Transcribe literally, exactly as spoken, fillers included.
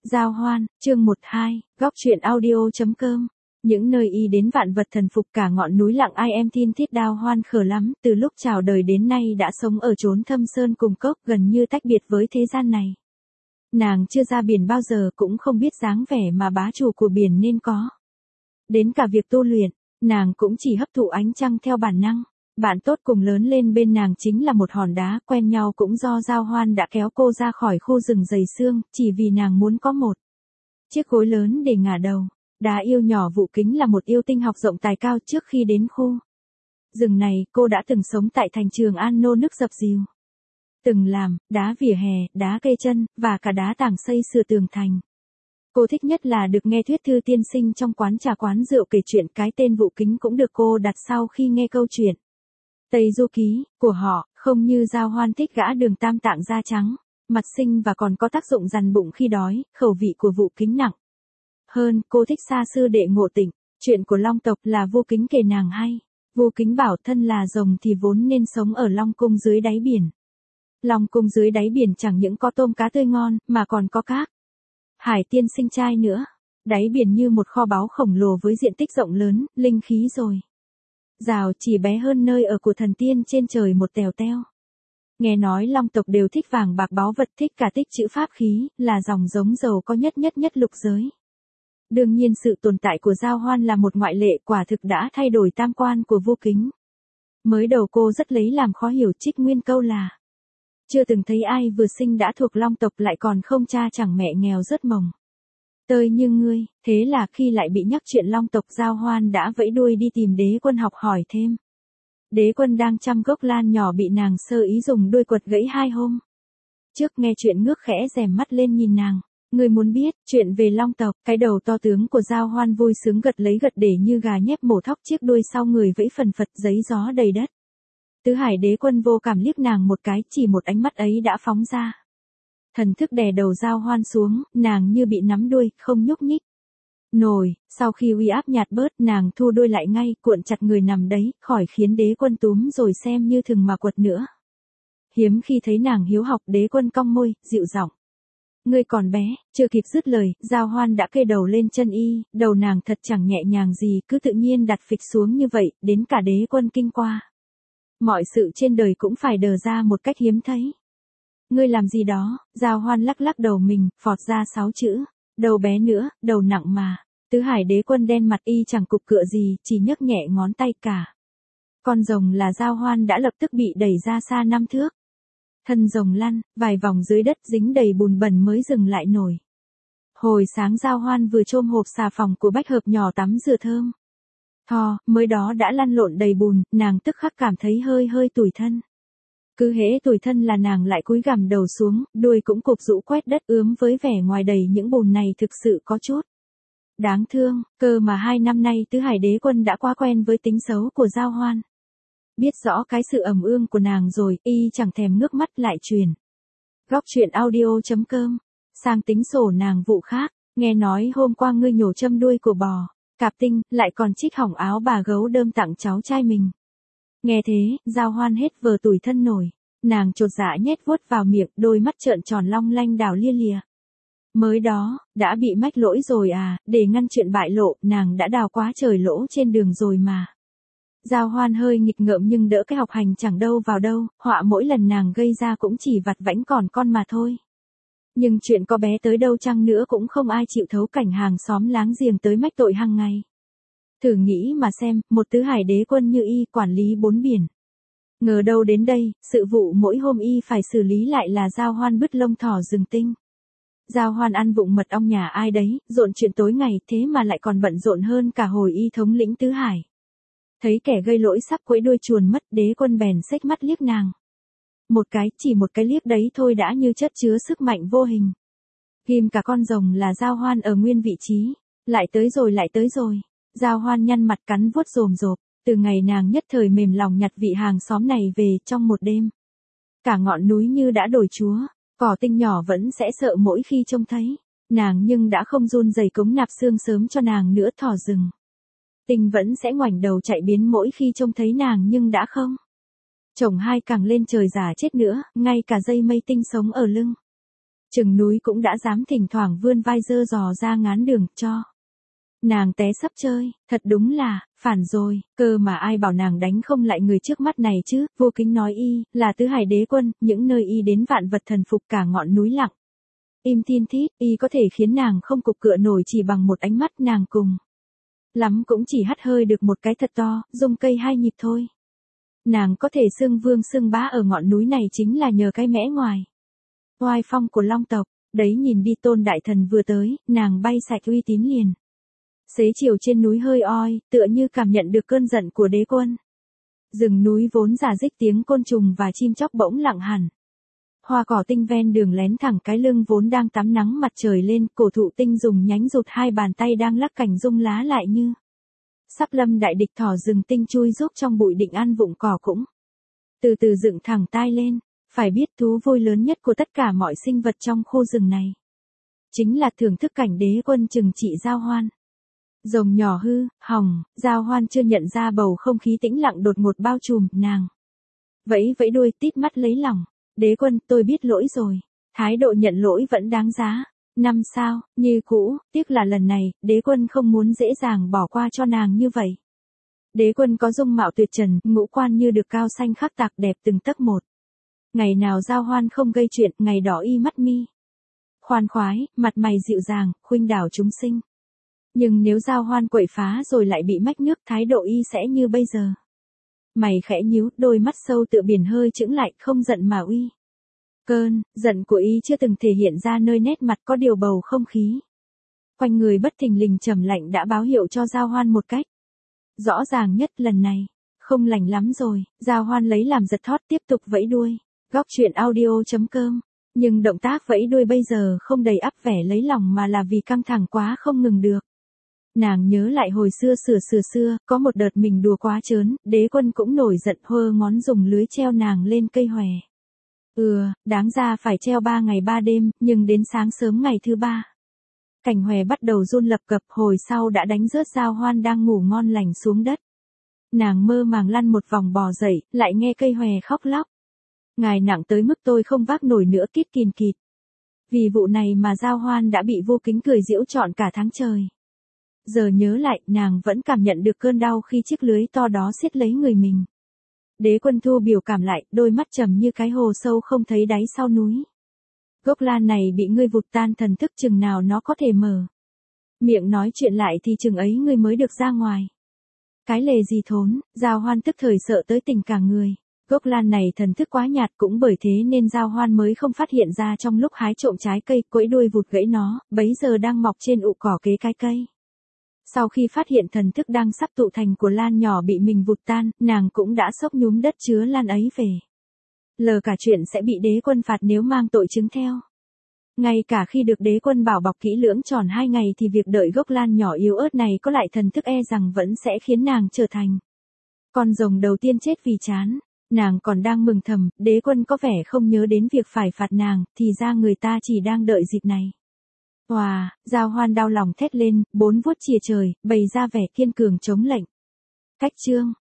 Giao Hoan, chương một hai, góc truyện audio.com. Những nơi y đến vạn vật thần phục, cả ngọn núi lặng ai em thiên thiết Giao Hoan khờ lắm, từ lúc chào đời đến nay đã sống ở chốn thâm sơn cùng cốc, gần như tách biệt với thế gian này. Nàng chưa ra biển bao giờ, cũng không biết dáng vẻ mà bá chủ của biển nên có. Đến cả việc tu luyện, nàng cũng chỉ hấp thụ ánh trăng theo bản năng. Bạn tốt cùng lớn lên bên nàng chính là một hòn đá, quen nhau cũng do Giao Hoan đã kéo cô ra khỏi khu rừng dày xương, chỉ vì nàng muốn có một chiếc gối lớn để ngả đầu. Đá yêu nhỏ Vụ Kính là một yêu tinh học rộng tài cao. Trước khi đến khu rừng này, cô đã từng sống tại thành Trường An nô nức dập dìu. Từng làm đá vỉa hè, đá cây chân, và cả đá tảng xây sửa tường thành. Cô thích nhất là được nghe thuyết thư tiên sinh trong quán trà quán rượu kể chuyện. Cái tên Vụ Kính cũng được cô đặt sau khi nghe câu chuyện Tây Du Ký của họ, không như Giao Hoan thích gã đường tam tạng da trắng, mặt xinh và còn có tác dụng dằn bụng khi đói. Khẩu vị của Vụ Kính nặng hơn, cô thích Sa sư đệ Ngộ Tịnh. Chuyện của Long tộc là Vô Kính kể nàng hay. Vô Kính bảo thân là rồng thì vốn nên sống ở Long cung dưới đáy biển. Long cung dưới đáy biển chẳng những có tôm cá tươi ngon, mà còn có các hải tiên sinh trai nữa. Đáy biển như một kho báu khổng lồ với diện tích rộng lớn, linh khí rồi rào, chỉ bé hơn nơi ở của thần tiên trên trời một tèo teo. Nghe nói Long tộc đều thích vàng bạc báu vật, thích cả tích trữ pháp khí, là dòng giống giàu có nhất nhất nhất lục giới. Đương nhiên sự tồn tại của Giao Hoan là một ngoại lệ, quả thực đã thay đổi tam quan của Vô Kính. Mới đầu cô rất lấy làm khó hiểu, trích nguyên câu là chưa từng thấy ai vừa sinh đã thuộc Long tộc, lại còn không cha chẳng mẹ, nghèo rớt mồng tơi như ngươi. Thế là khi lại bị nhắc chuyện Long tộc, Giao Hoan đã vẫy đuôi đi tìm Đế Quân học hỏi thêm. Đế Quân đang chăm gốc lan nhỏ bị nàng sơ ý dùng đuôi quật gãy hai hôm trước, nghe chuyện ngước khẽ rèm mắt lên nhìn nàng. Ngươi muốn biết chuyện về Long tộc? Cái đầu to tướng của Giao Hoan vui sướng gật lấy gật để như gà nhép mổ thóc, chiếc đuôi sau người vẫy phần phật, giấy gió đầy đất. Tứ Hải Đế Quân vô cảm liếc nàng một cái, chỉ một ánh mắt ấy đã phóng ra thần thức đè đầu Giao Hoan xuống, nàng như bị nắm đuôi, không nhúc nhích nổi. Sau khi uy áp nhạt bớt, nàng thu đuôi lại ngay, cuộn chặt người nằm đấy, khỏi khiến Đế Quân túm rồi xem như thừng mà quật nữa. Hiếm khi thấy nàng hiếu học, Đế Quân cong môi, dịu giọng: ngươi còn bé. Chưa kịp dứt lời, Giao Hoan đã kê đầu lên chân y. Đầu nàng thật chẳng nhẹ nhàng gì, cứ tự nhiên đặt phịch xuống như vậy, đến cả Đế Quân kinh qua. Mọi sự trên đời cũng phải đờ ra một cách hiếm thấy. Ngươi làm gì đó? Giao Hoan lắc lắc đầu mình, phọt ra sáu chữ: đầu bé nữa, đầu nặng mà. Tứ Hải Đế Quân đen mặt, y chẳng cục cựa gì, chỉ nhấc nhẹ ngón tay. Cả con rồng là Giao Hoan đã lập tức bị đẩy ra xa năm thước. Thân rồng lăn vài vòng dưới đất, dính đầy bùn bẩn mới dừng lại nổi. Hồi sáng Giao Hoan vừa chôm hộp xà phòng của Bách Hợp nhỏ tắm rửa thơm tho, mới đó đã lăn lộn đầy bùn, nàng tức khắc cảm thấy hơi hơi tủi thân. Cứ hễ tủi thân là nàng lại cúi gằm đầu xuống, đuôi cũng cụp rũ quét đất ướm, với vẻ ngoài đầy những bùn này thực sự có chút đáng thương. Cơ mà hai năm nay Tứ Hải Đế Quân đã quá quen với tính xấu của Giao Hoan. Biết rõ cái sự ẩm ương của nàng rồi, y chẳng thèm ngước mắt lại truyền góc truyện audio.com sang tính sổ nàng Vụ khác. Nghe nói hôm qua ngươi nhổ châm đuôi của bò cạp tinh, lại còn trích hỏng áo bà gấu đơm tặng cháu trai mình. Nghe thế, Giao Hoan hết vờ tủi thân nổi. Nàng chột dạ nhét vuốt vào miệng, đôi mắt trợn tròn long lanh đảo lia lìa. Mới đó, đã bị mách lỗi rồi à? Để ngăn chuyện bại lộ, nàng đã đào quá trời lỗ trên đường rồi mà. Giao Hoan hơi nghịch ngợm nhưng đỡ cái học hành chẳng đâu vào đâu, họa mỗi lần nàng gây ra cũng chỉ vặt vãnh còn con mà thôi. Nhưng chuyện có bé tới đâu chăng nữa cũng không ai chịu thấu cảnh hàng xóm láng giềng tới mách tội hàng ngày. Thử nghĩ mà xem, một Tứ Hải Đế Quân như y quản lý bốn biển. Ngờ đâu đến đây, sự vụ mỗi hôm y phải xử lý lại là Giao Hoan bứt lông thỏ rừng tinh. Giao Hoan ăn vụng mật ong nhà ai đấy, rộn chuyện tối ngày, thế mà lại còn bận rộn hơn cả hồi y thống lĩnh Tứ Hải. Thấy kẻ gây lỗi sắp quẫy đuôi chuồn mất, Đế Quân bèn xếch mắt liếc nàng. Một cái, chỉ một cái liếc đấy thôi đã như chất chứa sức mạnh vô hình. Ghim cả con rồng là Giao Hoan ở nguyên vị trí. Lại tới rồi lại tới rồi. Giao Hoan nhăn mặt cắn vuốt rồm rộp. Từ ngày nàng nhất thời mềm lòng nhặt vị hàng xóm này về, trong một đêm, cả ngọn núi như đã đổi chúa. Cỏ tinh nhỏ vẫn sẽ sợ mỗi khi trông thấy nàng, nhưng đã không run rẩy cống nạp xương sớm cho nàng nữa. Thỏ rừng tinh vẫn sẽ ngoảnh đầu chạy biến mỗi khi trông thấy nàng, nhưng đã không chồng hai càng lên trời giả chết nữa, ngay cả dây mây tinh sống ở lưng Chừng núi cũng đã dám thỉnh thoảng vươn vai dơ dò ra ngán đường cho nàng té sắp chơi, thật đúng là, phản rồi, cơ mà ai bảo nàng đánh không lại người trước mắt này chứ, Vô Kính nói y, là tứ hải đế quân, những nơi y đến vạn vật thần phục cả ngọn núi lặng. Im thiên thít, y có thể khiến nàng không cục cựa nổi chỉ bằng một ánh mắt nàng cùng. Lắm cũng chỉ hắt hơi được một cái thật to, rung cây hai nhịp thôi. Nàng có thể xưng vương xưng bá ở ngọn núi này chính là nhờ cái mẽ ngoài. Oai phong của long tộc, đấy nhìn đi Tôn đại thần vừa tới, nàng bay sạch uy tín liền. Xế chiều trên núi hơi oi, tựa như cảm nhận được cơn giận của đế quân. Rừng núi vốn rả rích tiếng côn trùng và chim chóc bỗng lặng hẳn. Hoa cỏ tinh ven đường lén thẳng cái lưng vốn đang tắm nắng mặt trời lên, cổ thụ tinh dùng nhánh rụt hai bàn tay đang lắc cảnh rung lá lại như. Sắp lâm đại địch thỏ rừng tinh chui giúp trong bụi định ăn vụng cỏ cũng. Từ từ dựng thẳng tai lên, phải biết thú vui lớn nhất của tất cả mọi sinh vật trong khu rừng này. Chính là thưởng thức cảnh đế quân trừng trị Giao Hoan. Rồng nhỏ hư, hỏng, Giao Hoan chưa nhận ra bầu không khí tĩnh lặng đột ngột bao trùm, nàng. Vẫy vẫy đuôi tít mắt lấy lòng. Đế quân, tôi biết lỗi rồi. Thái độ nhận lỗi vẫn đáng giá. Năm sao, như cũ, tiếc là lần này, đế quân không muốn dễ dàng bỏ qua cho nàng như vậy. Đế quân có dung mạo tuyệt trần, ngũ quan như được cao xanh khắc tạc đẹp từng tấc một. Ngày nào Giao Hoan không gây chuyện, ngày đỏ y mắt mi. Khoan khoái, mặt mày dịu dàng, khuynh đảo chúng sinh. Nhưng nếu Giao Hoan quậy phá rồi lại bị mách nước, thái độ y sẽ như bây giờ. Mày khẽ nhíu, đôi mắt sâu tựa biển hơi chững lại, không giận mà uy. Cơn giận của y chưa từng thể hiện ra nơi nét mặt, có điều bầu không khí quanh người bất thình lình trầm lạnh đã báo hiệu cho Giao Hoan một cách rõ ràng nhất. Lần này không lành lắm rồi. Giao Hoan lấy làm giật thót, tiếp tục vẫy đuôi. Góc truyện audio chấm com. Nhưng động tác vẫy đuôi bây giờ không đầy ắp vẻ lấy lòng mà là vì căng thẳng quá không ngừng được. Nàng nhớ lại hồi xưa sửa sửa xưa, có một đợt mình đùa quá trớn, đế quân cũng nổi giận hơ ngón dùng lưới treo nàng lên cây hòe. Ừ, đáng ra phải treo ba ngày ba đêm, nhưng đến sáng sớm ngày thứ ba. Cảnh hòe bắt đầu run lập cập, hồi sau đã đánh rớt Giao Hoan đang ngủ ngon lành xuống đất. Nàng mơ màng lăn một vòng bò dậy, lại nghe cây hòe khóc lóc. Ngài nặng tới mức tôi không vác nổi nữa, kít kìn kịt. Vì vụ này mà Giao Hoan đã bị Vô Kính cười giễu trọn cả tháng trời. Giờ nhớ lại, nàng vẫn cảm nhận được cơn đau khi chiếc lưới to đó siết lấy người mình. Đế quân thu biểu cảm lại, đôi mắt trầm như cái hồ sâu không thấy đáy sau núi. Gốc lan này bị ngươi vụt tan thần thức, chừng nào nó có thể mở miệng nói chuyện lại thì chừng ấy ngươi mới được ra ngoài. Cái lề gì thốn, Giao Hoan tức thời sợ tới tỉnh cả người. Gốc lan này thần thức quá nhạt, cũng bởi thế nên Giao Hoan mới không phát hiện ra trong lúc hái trộm trái cây, quẫy đuôi vụt gãy nó, bấy giờ đang mọc trên ụ cỏ kế cái cây. Sau khi phát hiện thần thức đang sắp tụ thành của lan nhỏ bị mình vụt tan, nàng cũng đã xốc nhúm đất chứa lan ấy về. Lờ cả chuyện sẽ bị đế quân phạt nếu mang tội chứng theo. Ngay cả khi được đế quân bảo bọc kỹ lưỡng tròn hai ngày thì việc đợi gốc lan nhỏ yếu ớt này có lại thần thức e rằng vẫn sẽ khiến nàng trở thành con rồng đầu tiên chết vì chán. Nàng còn đang mừng thầm, đế quân có vẻ không nhớ đến việc phải phạt nàng, thì ra người ta chỉ đang đợi dịp này. Wow, Giao Hoan đau lòng thét lên, bốn vuốt chìa trời, bày ra vẻ kiên cường chống lệnh. Cách chương